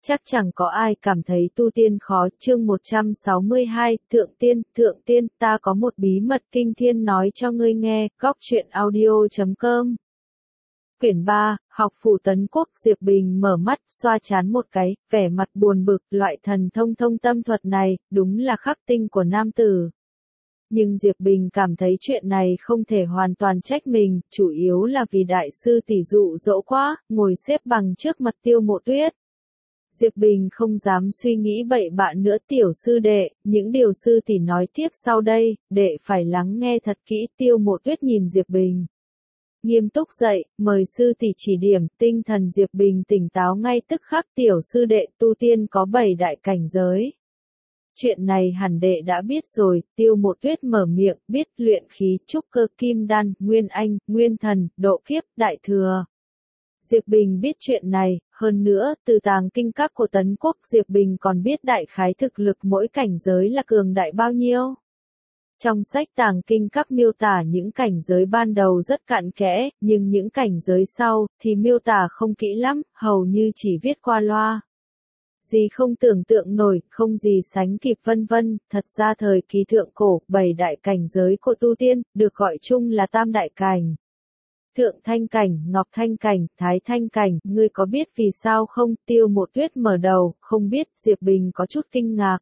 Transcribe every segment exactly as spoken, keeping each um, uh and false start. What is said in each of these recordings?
Chắc chẳng có ai cảm thấy tu tiên khó. Chương một trăm sáu mươi hai, Thượng Tiên, Thượng Tiên, ta có một bí mật kinh thiên nói cho ngươi nghe, góc truyện audio chấm com. Quyển ba, Học phủ Tấn Quốc. Diệp Bình mở mắt, xoa trán một cái, vẻ mặt buồn bực, loại thần thông thông tâm thuật này, đúng là khắc tinh của nam tử. Nhưng Diệp Bình cảm thấy chuyện này không thể hoàn toàn trách mình, chủ yếu là vì đại sư tỷ dụ dỗ quá, ngồi xếp bằng trước mặt Tiêu Mộ Tuyết. Diệp Bình không dám suy nghĩ bậy bạ nữa. Tiểu sư đệ, những điều sư tỷ nói tiếp sau đây, đệ phải lắng nghe thật kỹ. Tiêu Mộ Tuyết nhìn Diệp Bình nghiêm túc dậy, mời sư tỷ chỉ điểm. Tinh thần Diệp Bình tỉnh táo ngay tức khắc. Tiểu sư đệ, tu tiên có bảy đại cảnh giới. Chuyện này hẳn đệ đã biết rồi. Tiêu Mộ Tuyết mở miệng, biết luyện khí, trúc cơ, kim đan, nguyên anh, nguyên thần, độ kiếp, đại thừa. Diệp Bình biết chuyện này, hơn nữa, từ tàng kinh các của Tấn Quốc, Diệp Bình còn biết đại khái thực lực mỗi cảnh giới là cường đại bao nhiêu. Trong sách tàng kinh các miêu tả những cảnh giới ban đầu rất cặn kẽ, nhưng những cảnh giới sau, thì miêu tả không kỹ lắm, hầu như chỉ viết qua loa. Gì không tưởng tượng nổi, không gì sánh kịp vân vân. Thật ra thời kỳ thượng cổ, bảy đại cảnh giới của tu tiên, được gọi chung là tam đại cảnh. Thượng thanh cảnh, ngọc thanh cảnh, thái thanh cảnh, ngươi có biết vì sao không? Tiêu Mộ Tuyết mở đầu, không biết. Diệp Bình có chút kinh ngạc.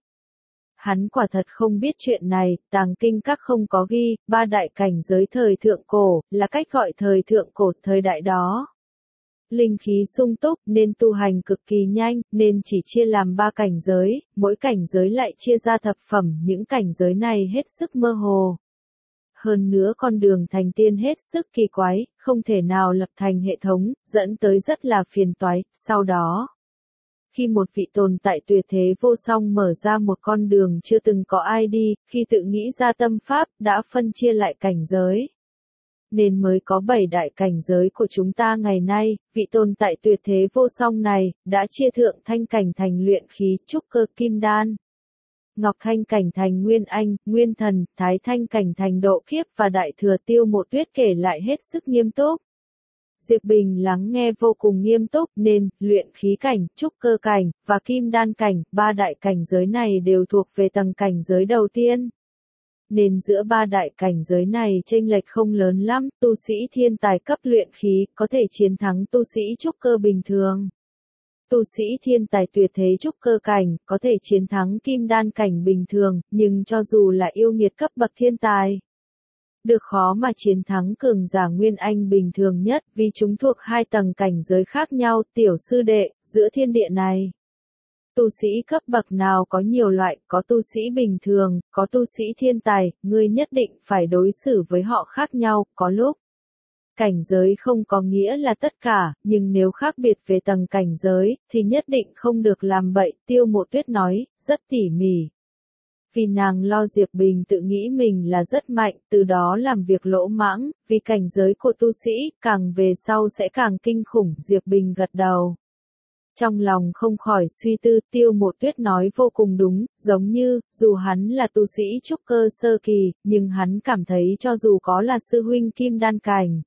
Hắn quả thật không biết chuyện này, tàng kinh các không có ghi, ba đại cảnh giới thời thượng cổ, là cách gọi thời thượng cổ thời đại đó. Linh khí sung túc, nên tu hành cực kỳ nhanh, nên chỉ chia làm ba cảnh giới, mỗi cảnh giới lại chia ra thập phẩm, những cảnh giới này hết sức mơ hồ. Hơn nữa con đường thành tiên hết sức kỳ quái, không thể nào lập thành hệ thống, dẫn tới rất là phiền toái. Sau đó, khi một vị tồn tại tuyệt thế vô song mở ra một con đường chưa từng có ai đi, khi tự nghĩ ra tâm pháp, đã phân chia lại cảnh giới. Nên mới có bảy đại cảnh giới của chúng ta ngày nay. Vị tồn tại tuyệt thế vô song này, đã chia thượng thanh cảnh thành luyện khí, trúc cơ, kim đan. Ngọc thanh cảnh thành nguyên anh, nguyên thần, thái thanh cảnh thành độ kiếp và đại thừa. Tiêu Mộ Tuyết kể lại hết sức nghiêm túc. Diệp Bình lắng nghe vô cùng nghiêm túc, nên, luyện khí cảnh, trúc cơ cảnh, và kim đan cảnh, ba đại cảnh giới này đều thuộc về tầng cảnh giới đầu tiên. Nên giữa ba đại cảnh giới này chênh lệch không lớn lắm, tu sĩ thiên tài cấp luyện khí, có thể chiến thắng tu sĩ trúc cơ bình thường. Tu sĩ thiên tài tuyệt thế trúc cơ cảnh, có thể chiến thắng kim đan cảnh bình thường, nhưng cho dù là yêu nghiệt cấp bậc thiên tài, được khó mà chiến thắng cường giả nguyên anh bình thường nhất, vì chúng thuộc hai tầng cảnh giới khác nhau. Tiểu sư đệ, giữa thiên địa này, tu sĩ cấp bậc nào có nhiều loại, có tu sĩ bình thường, có tu sĩ thiên tài, ngươi nhất định phải đối xử với họ khác nhau. Có lúc, cảnh giới không có nghĩa là tất cả, nhưng nếu khác biệt về tầng cảnh giới, thì nhất định không được làm bậy. Tiêu Mộ Tuyết nói, rất tỉ mỉ. Vì nàng lo Diệp Bình tự nghĩ mình là rất mạnh, từ đó làm việc lỗ mãng, vì cảnh giới của tu sĩ, càng về sau sẽ càng kinh khủng. Diệp Bình gật đầu. Trong lòng không khỏi suy tư. Tiêu Mộ Tuyết nói vô cùng đúng, giống như, dù hắn là tu sĩ trúc cơ sơ kỳ, nhưng hắn cảm thấy cho dù có là sư huynh kim đan cảnh,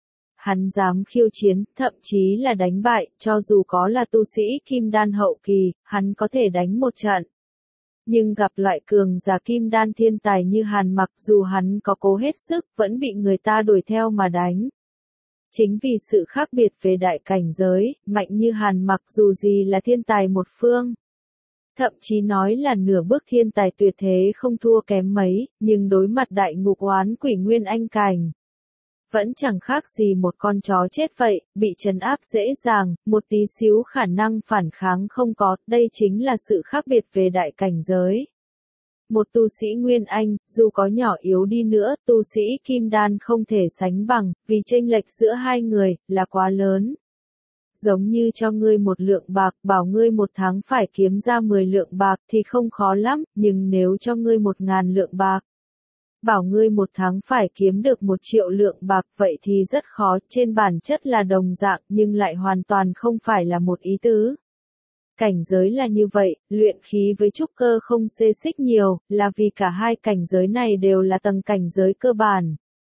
hắn dám khiêu chiến, thậm chí là đánh bại. Cho dù có là tu sĩ kim đan hậu kỳ, hắn có thể đánh một trận. Nhưng gặp loại cường giả kim đan thiên tài như Hàn Mặc, dù hắn có cố hết sức, vẫn bị người ta đuổi theo mà đánh. Chính vì sự khác biệt về đại cảnh giới, mạnh như Hàn Mặc dù gì là thiên tài một phương. Thậm chí nói là nửa bước thiên tài tuyệt thế không thua kém mấy, nhưng đối mặt đại ngục oán quỷ nguyên anh cảnh, vẫn chẳng khác gì một con chó chết vậy, bị trấn áp dễ dàng, một tí xíu khả năng phản kháng không có. Đây chính là sự khác biệt về đại cảnh giới. Một tu sĩ Nguyên Anh, dù có nhỏ yếu đi nữa, tu sĩ Kim Đan không thể sánh bằng, vì chênh lệch giữa hai người, là quá lớn. Giống như cho ngươi một lượng bạc, bảo ngươi một tháng phải kiếm ra mười lượng bạc thì không khó lắm, nhưng nếu cho ngươi một ngàn lượng bạc, bảo ngươi một tháng phải kiếm được một triệu lượng bạc, vậy thì rất khó. Trên bản chất là đồng dạng, nhưng lại hoàn toàn không phải là một ý tứ. Cảnh giới là như vậy, luyện khí với trúc cơ không xê xích nhiều, là vì cả hai cảnh giới này đều là tầng cảnh giới cơ bản.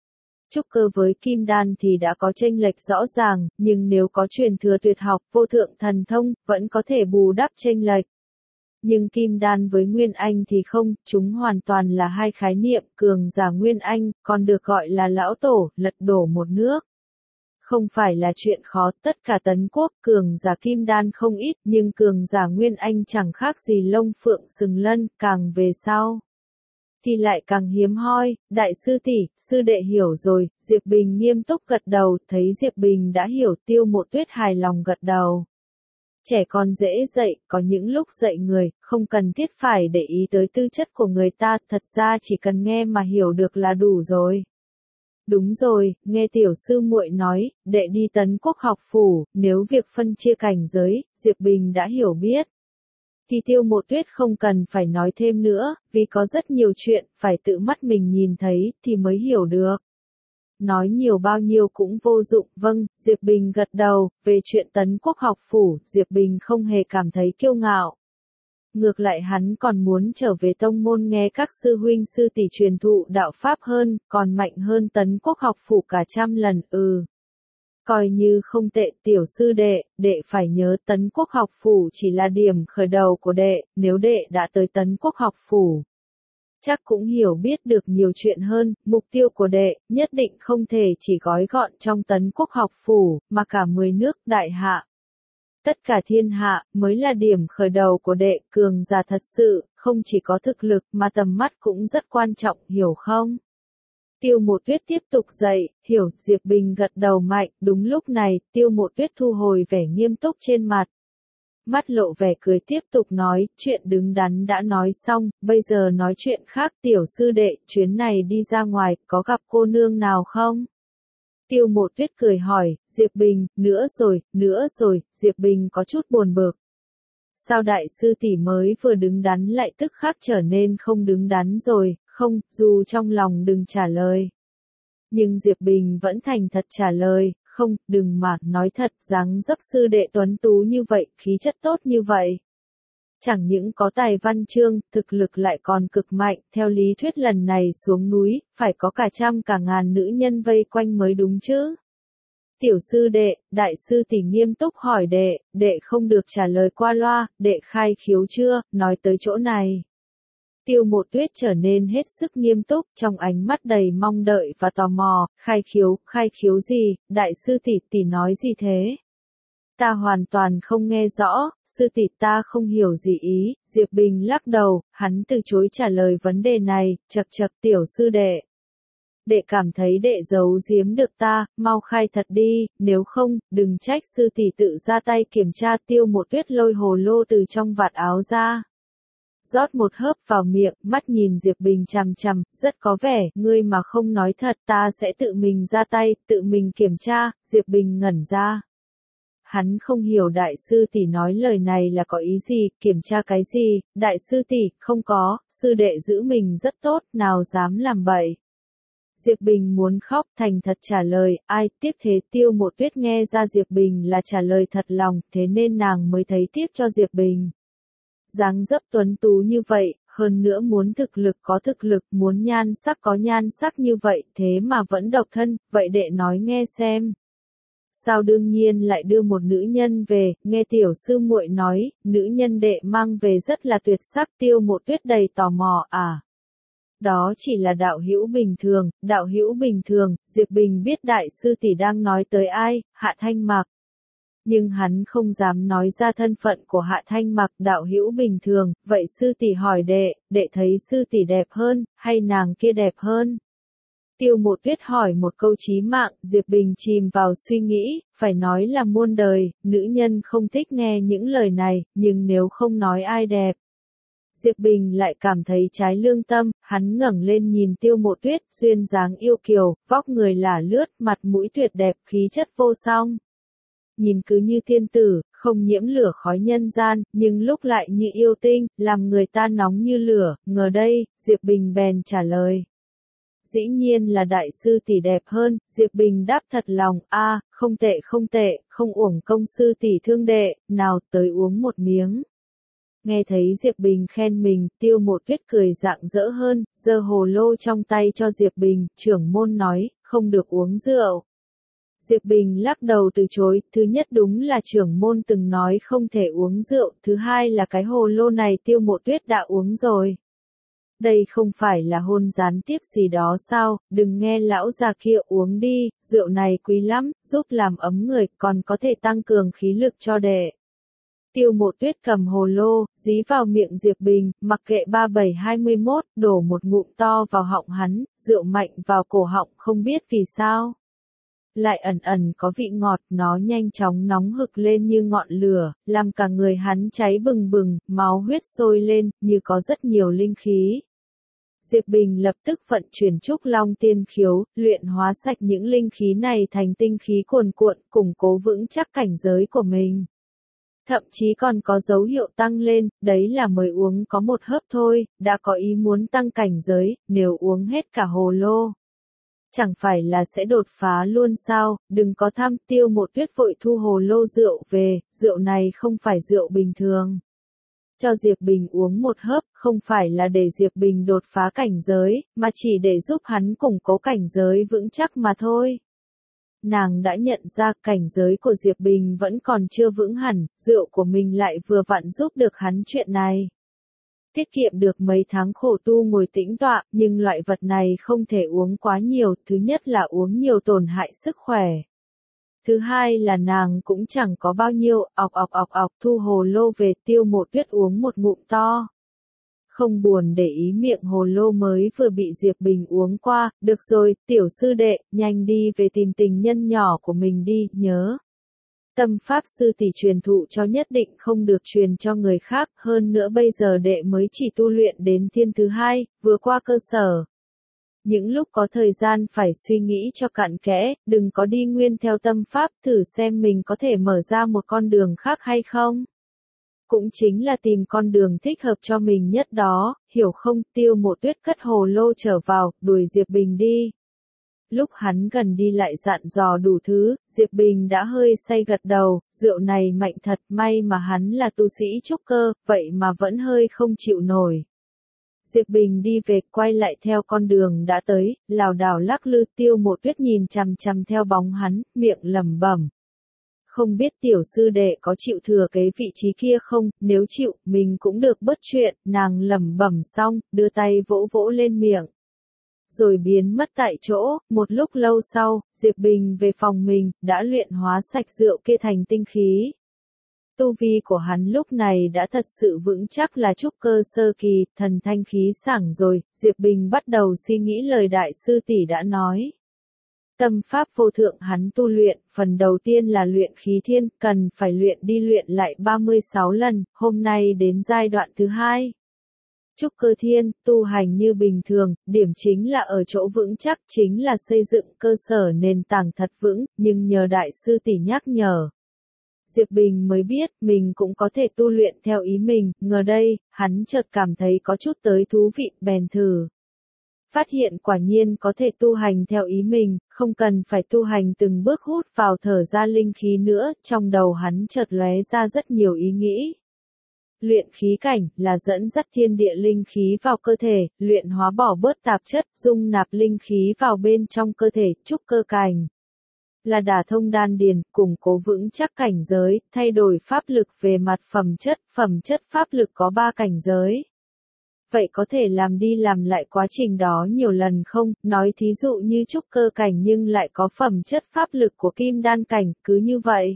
Trúc cơ với kim đan thì đã có chênh lệch rõ ràng, nhưng nếu có truyền thừa tuyệt học, vô thượng thần thông, vẫn có thể bù đắp chênh lệch. Nhưng kim đan với nguyên anh thì không, chúng hoàn toàn là hai khái niệm, cường giả nguyên anh, còn được gọi là lão tổ, lật đổ một nước. Không phải là chuyện khó, tất cả tấn quốc, cường giả kim đan không ít, nhưng cường giả nguyên anh chẳng khác gì lông phượng sừng lân, càng về sau thì lại càng hiếm hoi. Đại sư tỷ, sư đệ hiểu rồi. Diệp Bình nghiêm túc gật đầu, thấy Diệp Bình đã hiểu, Tiêu Mộ Tuyết hài lòng gật đầu. Trẻ con dễ dạy, có những lúc dạy người, không cần thiết phải để ý tới tư chất của người ta, thật ra chỉ cần nghe mà hiểu được là đủ rồi. Đúng rồi, nghe tiểu sư muội nói, đệ đi Tấn Quốc học phủ, nếu việc phân chia cảnh giới, Diệp Bình đã hiểu biết. Thì Tiêu Mộ Tuyết không cần phải nói thêm nữa, vì có rất nhiều chuyện, phải tự mắt mình nhìn thấy, thì mới hiểu được. Nói nhiều bao nhiêu cũng vô dụng, vâng, Diệp Bình gật đầu, về chuyện Tấn Quốc học phủ, Diệp Bình không hề cảm thấy kiêu ngạo. Ngược lại hắn còn muốn trở về tông môn nghe các sư huynh sư tỷ truyền thụ đạo pháp hơn, còn mạnh hơn Tấn Quốc học phủ cả trăm lần, ừ. Coi như không tệ, tiểu sư đệ, đệ phải nhớ Tấn Quốc học phủ chỉ là điểm khởi đầu của đệ, nếu đệ đã tới Tấn Quốc học phủ, chắc cũng hiểu biết được nhiều chuyện hơn, mục tiêu của đệ, nhất định không thể chỉ gói gọn trong Tấn Quốc học phủ, mà cả mười nước đại hạ. Tất cả thiên hạ, mới là điểm khởi đầu của đệ, cường giả thật sự, không chỉ có thực lực mà tầm mắt cũng rất quan trọng, hiểu không? Tiêu Mộ Tuyết tiếp tục dạy, hiểu, Diệp Bình gật đầu mạnh, đúng lúc này, Tiêu Mộ Tuyết thu hồi vẻ nghiêm túc trên mặt. Mắt lộ vẻ cười tiếp tục nói, chuyện đứng đắn đã nói xong, bây giờ nói chuyện khác, tiểu sư đệ, chuyến này đi ra ngoài, có gặp cô nương nào không? Tiêu Mộ Tuyết cười hỏi, Diệp Bình, nữa rồi, nữa rồi, Diệp Bình có chút buồn bực. Sao đại sư tỷ mới vừa đứng đắn lại tức khắc trở nên không đứng đắn rồi, không, dù trong lòng đừng trả lời. Nhưng Diệp Bình vẫn thành thật trả lời, không, đừng mà, nói thật, dáng dấp sư đệ tuấn tú như vậy, khí chất tốt như vậy. Chẳng những có tài văn chương, thực lực lại còn cực mạnh, theo lý thuyết lần này xuống núi, phải có cả trăm cả ngàn nữ nhân vây quanh mới đúng chứ. Tiểu sư đệ, đại sư tỷ nghiêm túc hỏi đệ, đệ không được trả lời qua loa, đệ khai khiếu chưa, nói tới chỗ này. Tiêu Mộ Tuyết trở nên hết sức nghiêm túc, trong ánh mắt đầy mong đợi và tò mò, khai khiếu, khai khiếu gì, đại sư tỷ tỷ nói gì thế? Ta hoàn toàn không nghe rõ, sư tỷ ta không hiểu gì ý, Diệp Bình lắc đầu, hắn từ chối trả lời vấn đề này, chậc chậc tiểu sư đệ. Đệ cảm thấy đệ giấu giếm được ta, mau khai thật đi, nếu không, đừng trách sư tỷ tự ra tay kiểm tra. Tiêu Mộ Tuyết lôi hồ lô từ trong vạt áo ra. Rót một hớp vào miệng, mắt nhìn Diệp Bình chằm chằm, rất có vẻ, ngươi mà không nói thật ta sẽ tự mình ra tay, tự mình kiểm tra. Diệp Bình ngẩn ra. Hắn không hiểu đại sư tỷ nói lời này là có ý gì, kiểm tra cái gì, đại sư tỷ, không có, sư đệ giữ mình rất tốt, nào dám làm bậy. Diệp Bình muốn khóc, thành thật trả lời, ai, tiếc thế. Tiêu Mộ Tuyết nghe ra Diệp Bình là trả lời thật lòng, thế nên nàng mới thấy tiếc cho Diệp Bình. Dáng dấp tuấn tú như vậy, hơn nữa muốn thực lực có thực lực, muốn nhan sắc có nhan sắc như vậy, thế mà vẫn độc thân, vậy đệ nói nghe xem. Sao đương nhiên lại đưa một nữ nhân về, nghe tiểu sư muội nói, nữ nhân đệ mang về rất là tuyệt sắc. Tiêu Mộ Tuyết đầy tò mò, à. Đó chỉ là đạo hữu bình thường, đạo hữu bình thường, Diệp Bình biết đại sư tỷ đang nói tới ai, Hạ Thanh Mặc. Nhưng hắn không dám nói ra thân phận của Hạ Thanh Mặc, đạo hữu bình thường, vậy sư tỷ hỏi đệ, đệ thấy sư tỷ đẹp hơn, hay nàng kia đẹp hơn? Tiêu Mộ Tuyết hỏi một câu chí mạng, Diệp Bình chìm vào suy nghĩ, phải nói là muôn đời, nữ nhân không thích nghe những lời này, nhưng nếu không nói ai đẹp. Diệp Bình lại cảm thấy trái lương tâm, hắn ngẩng lên nhìn Tiêu Mộ Tuyết, duyên dáng yêu kiều, vóc người là lướt, mặt mũi tuyệt đẹp, khí chất vô song. Nhìn cứ như tiên tử, không nhiễm lửa khói nhân gian, nhưng lúc lại như yêu tinh, làm người ta nóng như lửa, ngờ đây, Diệp Bình bèn trả lời. Dĩ nhiên là đại sư tỷ đẹp hơn, Diệp Bình đáp thật lòng, a, không tệ không tệ, không uổng công sư tỷ thương đệ, nào tới uống một miếng. Nghe thấy Diệp Bình khen mình, Tiêu Mộ Tuyết cười rạng rỡ hơn, giơ hồ lô trong tay cho Diệp Bình, trưởng môn nói, không được uống rượu. Diệp Bình lắc đầu từ chối, thứ nhất đúng là trưởng môn từng nói không thể uống rượu, thứ hai là cái hồ lô này Tiêu Mộ Tuyết đã uống rồi. Đây không phải là hôn gián tiếp gì đó sao, đừng nghe lão già kia, uống đi, rượu này quý lắm, giúp làm ấm người, còn có thể tăng cường khí lực cho đệ. Tiêu Mộ Tuyết cầm hồ lô, dí vào miệng Diệp Bình, mặc kệ ba bảy hai mươi mốt, đổ một ngụm to vào họng hắn, rượu mạnh vào cổ họng không biết vì sao. Lại ẩn ẩn có vị ngọt, nó nhanh chóng nóng hực lên như ngọn lửa, làm cả người hắn cháy bừng bừng, máu huyết sôi lên, như có rất nhiều linh khí. Diệp Bình lập tức vận chuyển Trúc Long Tiên Khiếu, luyện hóa sạch những linh khí này thành tinh khí cuồn cuộn, củng cố vững chắc cảnh giới của mình. Thậm chí còn có dấu hiệu tăng lên, đấy là mới uống có một hớp thôi, đã có ý muốn tăng cảnh giới, nếu uống hết cả hồ lô. Chẳng phải là sẽ đột phá luôn sao, đừng có tham. Tiêu Mộ Tuyết vội thu hồ lô rượu về, rượu này không phải rượu bình thường. Cho Diệp Bình uống một hớp, không phải là để Diệp Bình đột phá cảnh giới, mà chỉ để giúp hắn củng cố cảnh giới vững chắc mà thôi. Nàng đã nhận ra cảnh giới của Diệp Bình vẫn còn chưa vững hẳn, rượu của mình lại vừa vặn giúp được hắn chuyện này. Tiết kiệm được mấy tháng khổ tu ngồi tĩnh tọa, nhưng loại vật này không thể uống quá nhiều, thứ nhất là uống nhiều tổn hại sức khỏe. Thứ hai là nàng cũng chẳng có bao nhiêu, ọc ọc ọc ọc thu hồ lô về. Tiêu Mộ Tuyết uống một ngụm to. Không buồn để ý miệng hồ lô mới vừa bị Diệp Bình uống qua, được rồi, tiểu sư đệ, nhanh đi về tìm tình nhân nhỏ của mình đi, nhớ. Tâm pháp sư tỷ truyền thụ cho nhất định không được truyền cho người khác, hơn nữa bây giờ đệ mới chỉ tu luyện đến thiên thứ hai, vừa qua cơ sở. Những lúc có thời gian phải suy nghĩ cho cặn kẽ, đừng có đi nguyên theo tâm pháp, thử xem mình có thể mở ra một con đường khác hay không. Cũng chính là tìm con đường thích hợp cho mình nhất đó, hiểu không? Tiêu Mộ Tuyết cất hồ lô trở vào, đuổi Diệp Bình đi. Lúc hắn gần đi lại dặn dò đủ thứ, Diệp Bình đã hơi say gật đầu, rượu này mạnh thật, may mà hắn là tu sĩ trúc cơ, vậy mà vẫn hơi không chịu nổi. Diệp Bình đi về, quay lại theo con đường đã tới, lảo đảo lắc lư. Tiêu Mộ Tuyết nhìn chằm chằm theo bóng hắn, miệng lẩm bẩm. Không biết tiểu sư đệ có chịu thừa kế vị trí kia không, nếu chịu, mình cũng được bớt chuyện, nàng lẩm bẩm xong, đưa tay vỗ vỗ lên miệng. Rồi biến mất tại chỗ, một lúc lâu sau, Diệp Bình về phòng mình, đã luyện hóa sạch rượu kia thành tinh khí. Tu vi của hắn lúc này đã thật sự vững chắc là trúc cơ sơ kỳ, thần thanh khí sảng rồi. Diệp Bình bắt đầu suy nghĩ lời đại sư tỷ đã nói. Tâm pháp vô thượng hắn tu luyện, phần đầu tiên là luyện khí thiên, cần phải luyện đi luyện lại ba mươi sáu lần, hôm nay đến giai đoạn thứ hai. Trúc cơ thiên, tu hành như bình thường, điểm chính là ở chỗ vững chắc, chính là xây dựng cơ sở nền tảng thật vững, nhưng nhờ đại sư tỷ nhắc nhở. Diệp Bình mới biết, mình cũng có thể tu luyện theo ý mình, ngờ đây, hắn chợt cảm thấy có chút tới thú vị, bèn thử. Phát hiện quả nhiên có thể tu hành theo ý mình, không cần phải tu hành từng bước hút vào thở ra linh khí nữa, trong đầu hắn chợt lóe ra rất nhiều ý nghĩ. Luyện khí cảnh là dẫn dắt thiên địa linh khí vào cơ thể, luyện hóa bỏ bớt tạp chất, dung nạp linh khí vào bên trong cơ thể. Trúc cơ cảnh là đả thông đan điền, củng cố vững chắc cảnh giới, thay đổi pháp lực về mặt phẩm chất, phẩm chất pháp lực có ba cảnh giới. Vậy có thể làm đi làm lại quá trình đó nhiều lần không? Nói thí dụ như trúc cơ cảnh nhưng lại có phẩm chất pháp lực của kim đan cảnh, cứ như vậy.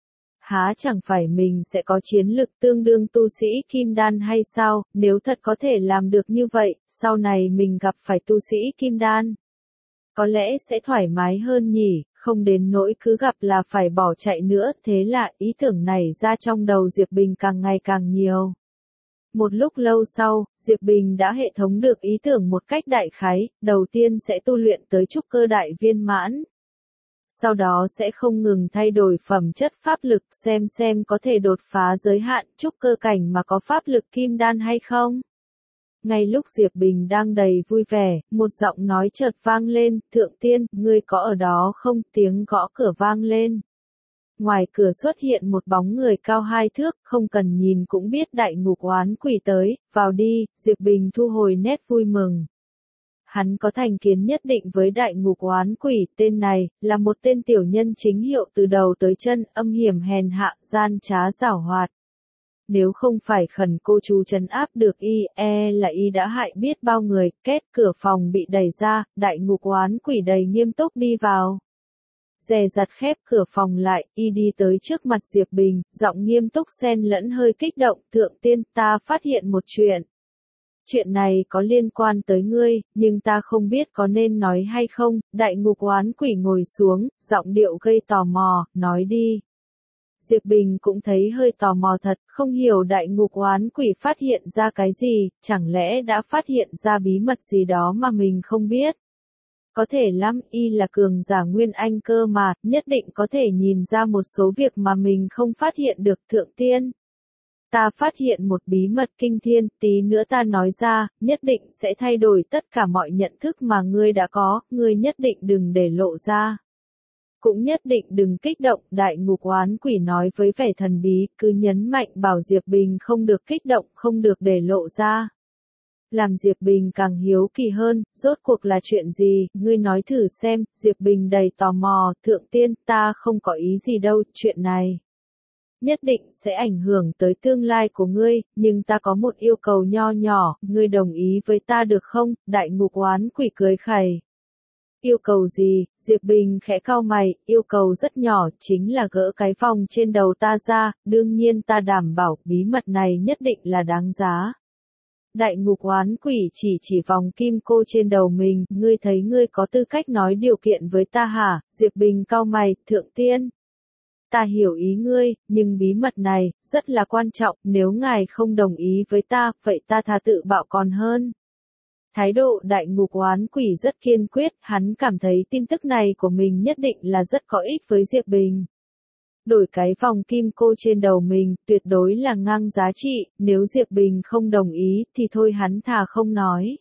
Há chẳng phải mình sẽ có chiến lực tương đương tu sĩ kim đan hay sao? Nếu thật có thể làm được như vậy, sau này mình gặp phải tu sĩ kim đan. Có lẽ sẽ thoải mái hơn nhỉ, không đến nỗi cứ gặp là phải bỏ chạy nữa. Thế là ý tưởng này ra trong đầu Diệp Bình càng ngày càng nhiều. Một lúc lâu sau, Diệp Bình đã hệ thống được ý tưởng một cách đại khái, đầu tiên sẽ tu luyện tới trúc cơ đại viên mãn. Sau đó sẽ không ngừng thay đổi phẩm chất pháp lực, xem xem có thể đột phá giới hạn trúc cơ cảnh mà có pháp lực kim đan hay không. Ngay lúc Diệp Bình đang đầy vui vẻ, một giọng nói chợt vang lên, Thượng Tiên, ngươi có ở đó không? Tiếng gõ cửa vang lên. Ngoài cửa xuất hiện một bóng người cao hai thước, không cần nhìn cũng biết đại ngục oán quỷ tới, vào đi. Diệp Bình thu hồi nét vui mừng. hắn có thành kiến nhất định với đại ngục oán quỷ, tên này, là một tên tiểu nhân chính hiệu từ đầu tới chân, âm hiểm hèn hạ, gian trá giảo hoạt. Nếu không phải khẩn cô chú trấn áp được y, e là y đã hại biết bao người, két cửa phòng bị đẩy ra, đại ngục oán quỷ đầy nghiêm túc đi vào. Dè dặt khép cửa phòng lại, y đi tới trước mặt Diệp Bình, giọng nghiêm túc xen lẫn hơi kích động, thượng tiên, ta phát hiện một chuyện. Chuyện này có liên quan tới ngươi, nhưng ta không biết có nên nói hay không, đại ngục oán quỷ ngồi xuống, giọng điệu gây tò mò, nói đi. Diệp Bình cũng thấy hơi tò mò thật, không hiểu đại ngục oán quỷ phát hiện ra cái gì, chẳng lẽ đã phát hiện ra bí mật gì đó mà mình không biết. Có thể lắm, y là cường giả Nguyên Anh cơ mà, nhất định có thể nhìn ra một số việc mà mình không phát hiện được, thượng tiên. Ta phát hiện một bí mật kinh thiên, tí nữa ta nói ra, nhất định sẽ thay đổi tất cả mọi nhận thức mà ngươi đã có, ngươi nhất định đừng để lộ ra. Cũng nhất định đừng kích động, đại ngục oán quỷ nói với vẻ thần bí, cứ nhấn mạnh bảo Diệp Bình không được kích động, không được để lộ ra. Làm Diệp Bình càng hiếu kỳ hơn, rốt cuộc là chuyện gì, ngươi nói thử xem, Diệp Bình đầy tò mò, thượng tiên, ta không có ý gì đâu, chuyện này. Nhất định sẽ ảnh hưởng tới tương lai của ngươi, nhưng ta có một yêu cầu nho nhỏ, ngươi đồng ý với ta được không, đại ngục oán quỷ cười khẩy. Yêu cầu gì, Diệp Bình khẽ cau mày, yêu cầu rất nhỏ, chính là gỡ cái vòng trên đầu ta ra, đương nhiên ta đảm bảo bí mật này nhất định là đáng giá. Đại ngục oán quỷ chỉ chỉ vòng kim cô trên đầu mình, ngươi thấy ngươi có tư cách nói điều kiện với ta hả, Diệp Bình cau mày, thượng tiên. Ta hiểu ý ngươi, nhưng bí mật này, rất là quan trọng, nếu ngài không đồng ý với ta, vậy ta thà tự bạo còn hơn. Thái độ đại ngục oán quỷ rất kiên quyết, hắn cảm thấy tin tức này của mình nhất định là rất có ích với Diệp Bình. Đổi cái vòng kim cô trên đầu mình, tuyệt đối là ngang giá trị, nếu Diệp Bình không đồng ý, thì thôi hắn thà không nói.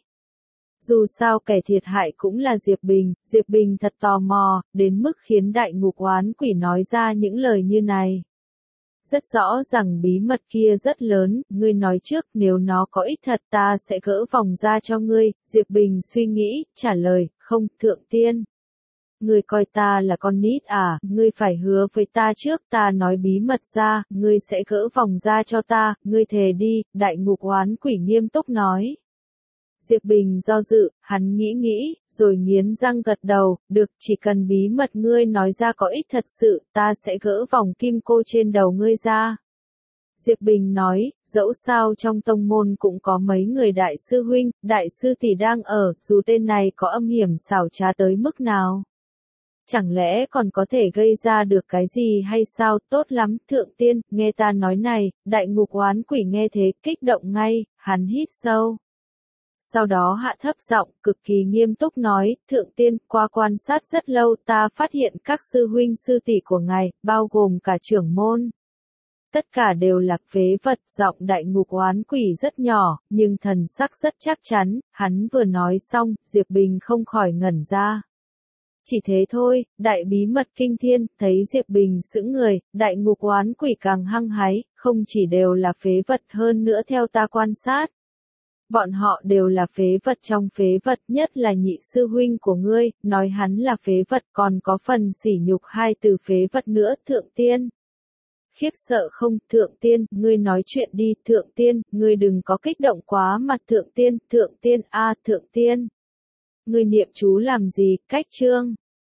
Dù sao kẻ thiệt hại cũng là Diệp Bình, Diệp Bình thật tò mò, đến mức khiến đại ngục oán quỷ nói ra những lời như này. Rất rõ rằng bí mật kia rất lớn, ngươi nói trước, nếu nó có ích thật ta sẽ gỡ vòng ra cho ngươi, Diệp Bình suy nghĩ, trả lời, không, thượng tiên. Ngươi coi ta là con nít à, ngươi phải hứa với ta trước, ta nói bí mật ra, ngươi sẽ gỡ vòng ra cho ta, ngươi thề đi, đại ngục oán quỷ nghiêm túc nói. Diệp Bình do dự, hắn nghĩ nghĩ, rồi nghiến răng gật đầu, được, chỉ cần bí mật ngươi nói ra có ích thật sự, ta sẽ gỡ vòng kim cô trên đầu ngươi ra. Diệp Bình nói, dẫu sao trong tông môn cũng có mấy người đại sư huynh, đại sư tỷ đang ở, dù tên này có âm hiểm xảo trá tới mức nào. Chẳng lẽ còn có thể gây ra được cái gì hay sao, tốt lắm, thượng tiên, nghe ta nói này, đại ngục oán quỷ nghe thế, kích động ngay, hắn hít sâu. Sau đó hạ thấp giọng, cực kỳ nghiêm túc nói, thượng tiên, qua quan sát rất lâu ta phát hiện các sư huynh sư tỷ của ngài, bao gồm cả trưởng môn. Tất cả đều là phế vật, giọng đại ngục oán quỷ rất nhỏ, nhưng thần sắc rất chắc chắn, hắn vừa nói xong, Diệp Bình không khỏi ngẩn ra. Chỉ thế thôi, đại bí mật kinh thiên, thấy Diệp Bình sững người, đại ngục oán quỷ càng hăng hái, không chỉ đều là phế vật hơn nữa theo ta quan sát. Bọn họ đều là phế vật trong phế vật, nhất là nhị sư huynh của ngươi, nói hắn là phế vật còn có phần sỉ nhục hai từ phế vật nữa, thượng tiên. Khiếp sợ không, thượng tiên, ngươi nói chuyện đi, thượng tiên, ngươi đừng có kích động quá mà, thượng tiên, thượng tiên, a thượng tiên. Ngươi niệm chú làm gì, cách chương.